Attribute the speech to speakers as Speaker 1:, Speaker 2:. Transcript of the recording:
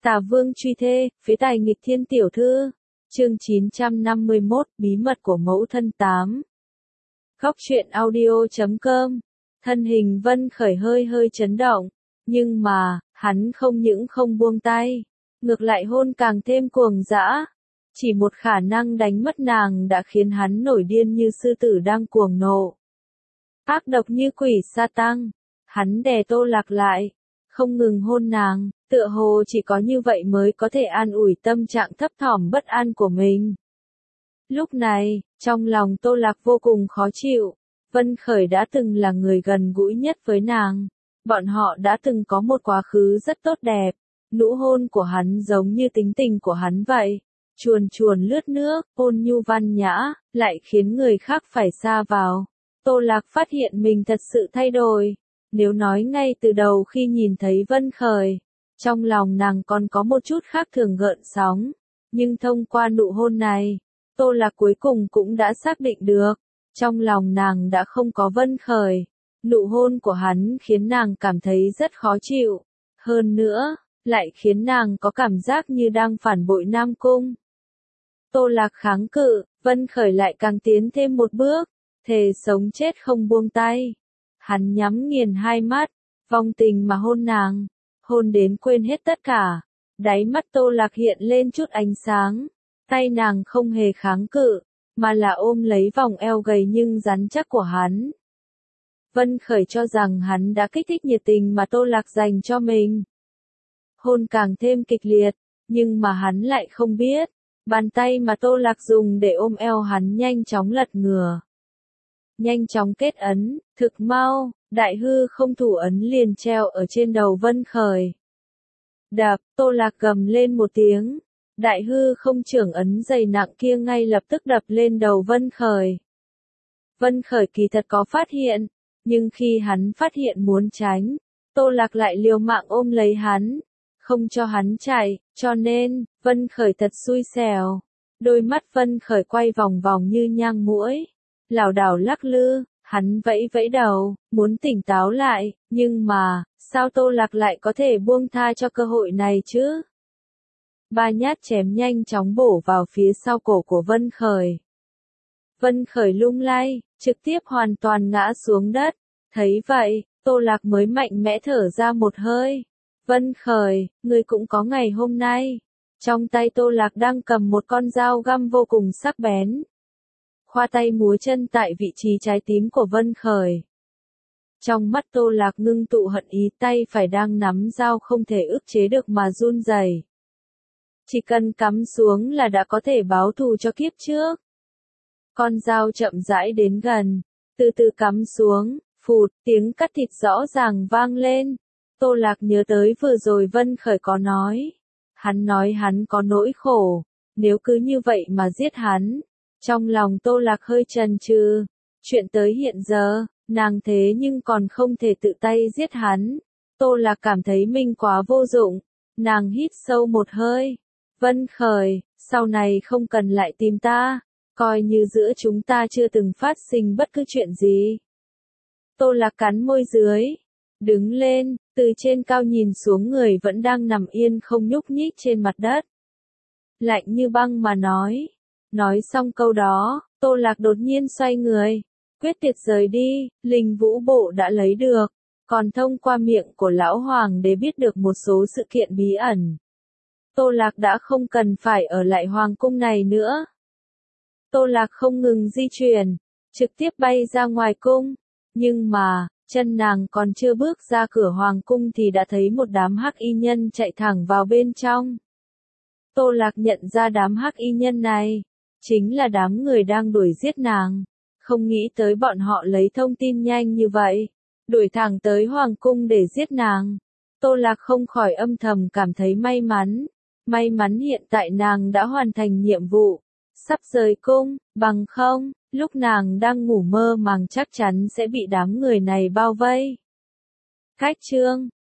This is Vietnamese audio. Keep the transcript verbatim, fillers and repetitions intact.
Speaker 1: Tà Vương truy thê, phế tài nghịch thiên tiểu thư. Chương chín trăm năm mươi mốt, bí mật của mẫu thân tám. Góc truyện audio chấm com. Thân hình Vân Khởi hơi hơi chấn động, nhưng mà, hắn không những không buông tay, ngược lại hôn càng thêm cuồng dã. Chỉ một khả năng đánh mất nàng đã khiến hắn nổi điên như sư tử đang cuồng nộ. Ác độc như quỷ sa tăng, hắn đè Tô Lạc lại, không ngừng hôn nàng, tựa hồ chỉ có như vậy mới có thể an ủi tâm trạng thấp thỏm bất an của mình. Lúc này, trong lòng Tô Lạc vô cùng khó chịu, Vân Khởi đã từng là người gần gũi nhất với nàng, bọn họ đã từng có một quá khứ rất tốt đẹp, nụ hôn của hắn giống như tính tình của hắn vậy, chuồn chuồn lướt nước, ôn nhu văn nhã, lại khiến người khác phải xa vào. Tô Lạc phát hiện mình thật sự thay đổi. Nếu nói ngay từ đầu khi nhìn thấy Vân Khởi, trong lòng nàng còn có một chút khác thường gợn sóng, nhưng thông qua nụ hôn này, Tô Lạc cuối cùng cũng đã xác định được, trong lòng nàng đã không có Vân Khởi. Nụ hôn của hắn khiến nàng cảm thấy rất khó chịu, hơn nữa, lại khiến nàng có cảm giác như đang phản bội Nam Cung. Tô Lạc kháng cự, Vân Khởi lại càng tiến thêm một bước, thề sống chết không buông tay. Hắn nhắm nghiền hai mắt, vong tình mà hôn nàng, hôn đến quên hết tất cả. Đáy mắt Tô Lạc hiện lên chút ánh sáng, tay nàng không hề kháng cự, mà là ôm lấy vòng eo gầy nhưng rắn chắc của hắn. Vân Khởi cho rằng hắn đã kích thích nhiệt tình mà Tô Lạc dành cho mình. Hôn càng thêm kịch liệt, nhưng mà hắn lại không biết, bàn tay mà Tô Lạc dùng để ôm eo hắn nhanh chóng lật ngửa. Nhanh chóng kết ấn, thực mau, đại hư không thủ ấn liền treo ở trên đầu Vân Khởi. Đạp, Tô Lạc gầm lên một tiếng, đại hư không trưởng ấn dày nặng kia ngay lập tức đập lên đầu Vân Khởi. Vân Khởi kỳ thật có phát hiện, nhưng khi hắn phát hiện muốn tránh, Tô Lạc lại liều mạng ôm lấy hắn, không cho hắn chạy, cho nên, Vân Khởi thật xui xẻo. Đôi mắt Vân Khởi quay vòng vòng như nhang muỗi, lảo đảo lắc lư, hắn vẫy vẫy đầu, muốn tỉnh táo lại, nhưng mà, sao Tô Lạc lại có thể buông tha cho cơ hội này chứ? Ba nhát chém nhanh chóng bổ vào phía sau cổ của Vân Khởi. Vân Khởi lung lay, trực tiếp hoàn toàn ngã xuống đất, thấy vậy, Tô Lạc mới mạnh mẽ thở ra một hơi. Vân Khởi, ngươi cũng có ngày hôm nay. Trong tay Tô Lạc đang cầm một con dao găm vô cùng sắc bén. Khoa tay múa chân tại vị trí trái tím của Vân Khởi. Trong mắt Tô Lạc ngưng tụ hận ý, tay phải đang nắm dao không thể ức chế được mà run rẩy. Chỉ cần cắm xuống là đã có thể báo thù cho kiếp trước. Con dao chậm rãi đến gần, từ từ cắm xuống, phụt, tiếng cắt thịt rõ ràng vang lên. Tô Lạc nhớ tới vừa rồi Vân Khởi có nói. Hắn nói hắn có nỗi khổ, nếu cứ như vậy mà giết hắn. Trong lòng Tô Lạc hơi chần chừ, chuyện tới hiện giờ, nàng thế nhưng còn không thể tự tay giết hắn. Tô Lạc cảm thấy mình quá vô dụng, nàng hít sâu một hơi. Vân Khởi, sau này không cần lại tìm ta, coi như giữa chúng ta chưa từng phát sinh bất cứ chuyện gì. Tô Lạc cắn môi dưới, đứng lên, từ trên cao nhìn xuống người vẫn đang nằm yên không nhúc nhích trên mặt đất. Lạnh như băng mà nói. Nói xong câu đó, Tô Lạc đột nhiên xoay người, quyết tuyệt rời đi. Linh Vũ Bộ đã lấy được, còn thông qua miệng của Lão Hoàng để biết được một số sự kiện bí ẩn. Tô Lạc đã không cần phải ở lại Hoàng cung này nữa. Tô Lạc không ngừng di chuyển, trực tiếp bay ra ngoài cung, nhưng mà, chân nàng còn chưa bước ra cửa Hoàng cung thì đã thấy một đám hắc y nhân chạy thẳng vào bên trong. Tô Lạc nhận ra đám hắc y nhân này chính là đám người đang đuổi giết nàng, không nghĩ tới bọn họ lấy thông tin nhanh như vậy, đuổi thẳng tới Hoàng cung để giết nàng. Tô Lạc không khỏi âm thầm cảm thấy may mắn, may mắn hiện tại nàng đã hoàn thành nhiệm vụ, sắp rời cung, bằng không, lúc nàng đang ngủ mơ màng chắc chắn sẽ bị đám người này bao vây. Cách chương